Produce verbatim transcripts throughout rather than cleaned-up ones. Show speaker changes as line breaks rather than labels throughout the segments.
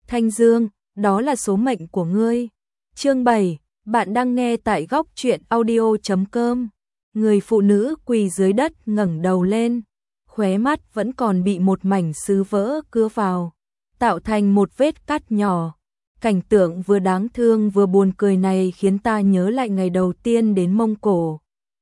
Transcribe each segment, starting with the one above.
Thanh Dương, đó là số mệnh của ngươi. Chương bảy, bạn đang nghe tại góc truyện audio chấm com. Người phụ nữ quỳ dưới đất ngẩng đầu lên, khóe mắt vẫn còn bị một mảnh sứ vỡ cứa vào, tạo thành một vết cắt nhỏ. Cảnh tượng vừa đáng thương vừa buồn cười này khiến ta nhớ lại ngày đầu tiên đến Mông Cổ.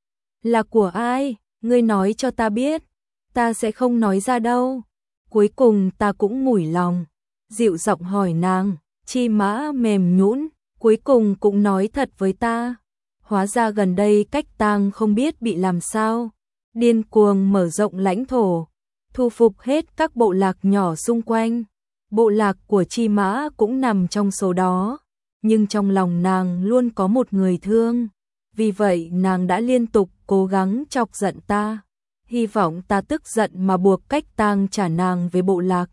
Là của ai? Ngươi nói cho ta biết. Ta sẽ không nói ra đâu. Cuối cùng ta cũng mủi lòng, dịu giọng hỏi nàng. Chi Mã mềm nhũn, cuối cùng cũng nói thật với ta. Hóa ra gần đây Cách Tang không biết bị làm sao, điên cuồng mở rộng lãnh thổ, thu phục hết các bộ lạc nhỏ xung quanh. Bộ lạc của Chi Mã cũng nằm trong số đó, nhưng trong lòng nàng luôn có một người thương. Vì vậy nàng đã liên tục cố gắng chọc giận ta, hy vọng ta tức giận mà buộc Cách Tang trả nàng về bộ lạc.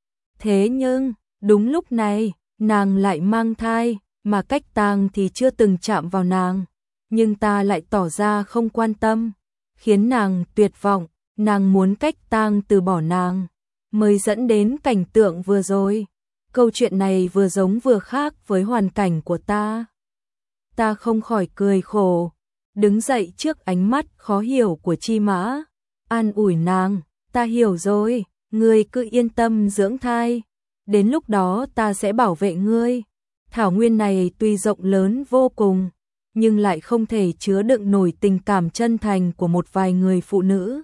Thế nhưng, đúng lúc này, nàng lại mang thai, mà Cách Tang thì chưa từng chạm vào nàng. Nhưng ta lại tỏ ra không quan tâm, khiến nàng tuyệt vọng, nàng muốn Cách Tang từ bỏ nàng, mới dẫn đến cảnh tượng vừa rồi. Câu chuyện này vừa giống vừa khác với hoàn cảnh của ta. Ta không khỏi cười khổ, đứng dậy trước ánh mắt khó hiểu của Chi Mã, an ủi nàng, ta hiểu rồi, ngươi cứ yên tâm dưỡng thai, đến lúc đó ta sẽ bảo vệ ngươi. Thảo nguyên này tuy rộng lớn vô cùng, nhưng lại không thể chứa đựng nổi tình cảm chân thành của một vài người phụ nữ.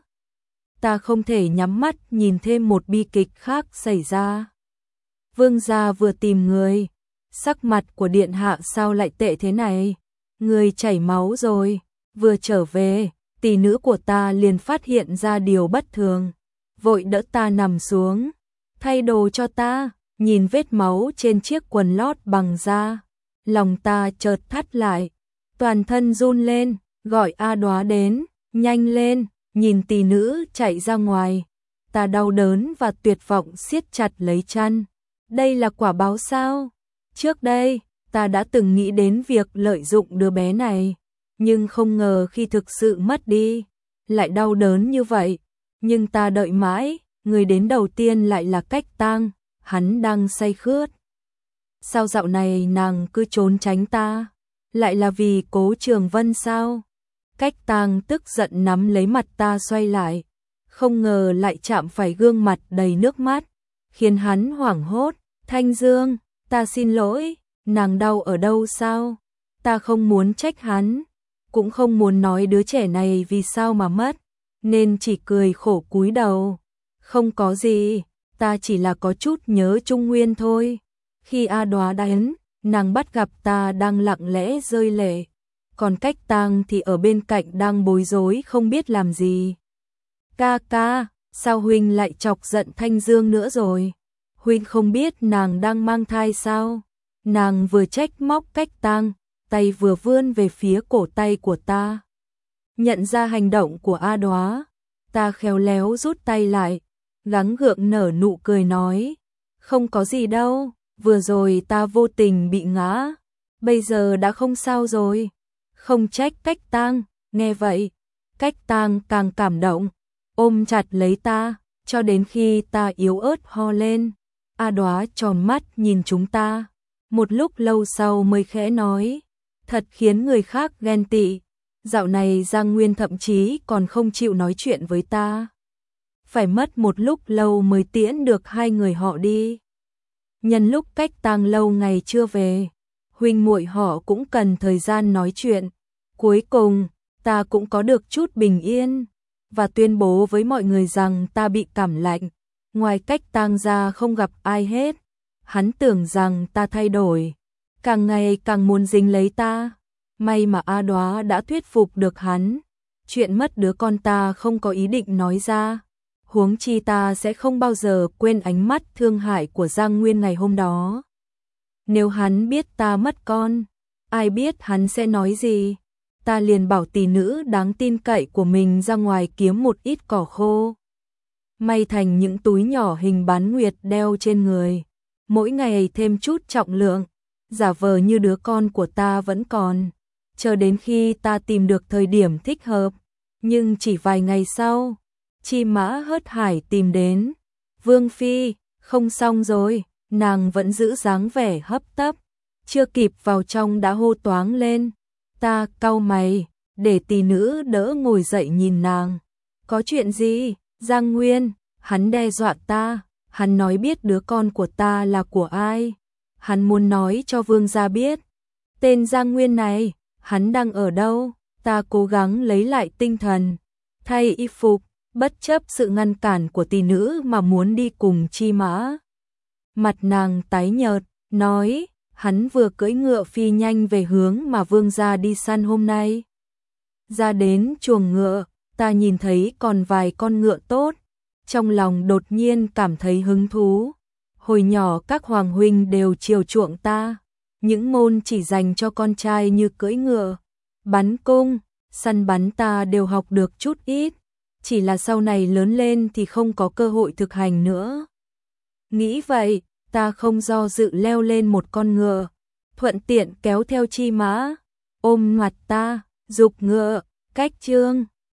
Ta không thể nhắm mắt nhìn thêm một bi kịch khác xảy ra. Vương gia vừa tìm người, sắc mặt của điện hạ sao lại tệ thế này? Người chảy máu rồi. Vừa trở về, tỷ nữ của ta liền phát hiện ra điều bất thường, vội đỡ ta nằm xuống, thay đồ cho ta. Nhìn vết máu trên chiếc quần lót bằng da, lòng ta chợt thắt lại, toàn thân run lên, gọi A Đóa đến, nhanh lên. Nhìn tỷ nữ chạy ra ngoài, ta đau đớn và tuyệt vọng siết chặt lấy chăn. Đây là quả báo sao? Trước đây, ta đã từng nghĩ đến việc lợi dụng đứa bé này, nhưng không ngờ khi thực sự mất đi, lại đau đớn như vậy. Nhưng ta đợi mãi, người đến đầu tiên lại là Cách Tang, hắn đang say khướt. Sao dạo này nàng cứ trốn tránh ta? Lại là vì Cố Trường Vân sao? Cách Tang tức giận nắm lấy mặt ta xoay lại, không ngờ lại chạm phải gương mặt đầy nước mắt, khiến hắn hoảng hốt. Thanh Dương, ta xin lỗi, nàng đau ở đâu sao? Ta không muốn trách hắn, cũng không muốn nói đứa trẻ này vì sao mà mất, nên chỉ cười khổ cúi đầu. Không có gì, ta chỉ là có chút nhớ Trung Nguyên thôi. Khi A Đóa đến, nàng bắt gặp ta đang lặng lẽ rơi lệ, còn Cách Tang thì ở bên cạnh đang bối rối không biết làm gì. Ca ca, sao huynh lại chọc giận Thanh Dương nữa rồi? Huynh không biết nàng đang mang thai sao? Nàng vừa trách móc Cách Tang, tay vừa vươn về phía cổ tay của ta. Nhận ra hành động của A Đóa, ta khéo léo rút tay lại, gắng gượng nở nụ cười nói, không có gì đâu, vừa rồi ta vô tình bị ngã, bây giờ đã không sao rồi. Không trách Cách Tang. Nghe vậy, Cách Tang càng cảm động, ôm chặt lấy ta, cho đến khi ta yếu ớt ho lên. A Đóa tròn mắt nhìn chúng ta, một lúc lâu sau mới khẽ nói, thật khiến người khác ghen tị. Dạo này Giang Nguyên thậm chí còn không chịu nói chuyện với ta, phải mất một lúc lâu mới tiễn được hai người họ đi. Nhân lúc Cách Tang lâu ngày chưa về, huynh muội họ cũng cần thời gian nói chuyện. Cuối cùng, ta cũng có được chút bình yên, và tuyên bố với mọi người rằng ta bị cảm lạnh. Ngoài Cách Tang ra không gặp ai hết. Hắn tưởng rằng ta thay đổi, càng ngày càng muốn dính lấy ta. May mà A Đóa đã thuyết phục được hắn. Chuyện mất đứa con ta không có ý định nói ra. Huống chi ta sẽ không bao giờ quên ánh mắt thương hại của Giang Nguyên ngày hôm đó. Nếu hắn biết ta mất con, ai biết hắn sẽ nói gì? Ta liền bảo tỷ nữ đáng tin cậy của mình ra ngoài kiếm một ít cỏ khô, may thành những túi nhỏ hình bán nguyệt đeo trên người, mỗi ngày thêm chút trọng lượng, giả vờ như đứa con của ta vẫn còn, chờ đến khi ta tìm được thời điểm thích hợp. Nhưng chỉ vài ngày sau, Chi Mã hớt hải tìm đến. Vương Phi, không xong rồi, nàng vẫn giữ dáng vẻ hấp tấp, chưa kịp vào trong đã hô toáng lên. Ta cau mày, để tỷ nữ đỡ ngồi dậy nhìn nàng. Có chuyện gì? Giang Nguyên, hắn đe dọa ta, hắn nói biết đứa con của ta là của ai. Hắn muốn nói cho vương gia biết. Tên Giang Nguyên này, hắn đang ở đâu? Ta cố gắng lấy lại tinh thần, thay y phục, bất chấp sự ngăn cản của tỷ nữ mà muốn đi cùng Chi Mã. Mặt nàng tái nhợt, nói, hắn vừa cưỡi ngựa phi nhanh về hướng mà vương gia đi săn hôm nay. Ra đến chuồng ngựa, ta nhìn thấy còn vài con ngựa tốt, trong lòng đột nhiên cảm thấy hứng thú. Hồi nhỏ các hoàng huynh đều chiều chuộng ta, những môn chỉ dành cho con trai như cưỡi ngựa, bắn cung, săn bắn ta đều học được chút ít, chỉ là sau này lớn lên thì không có cơ hội thực hành nữa. Nghĩ vậy, ta không do dự leo lên một con ngựa, thuận tiện kéo theo Chi Mã, ôm mặt ta, giục ngựa, cách chương.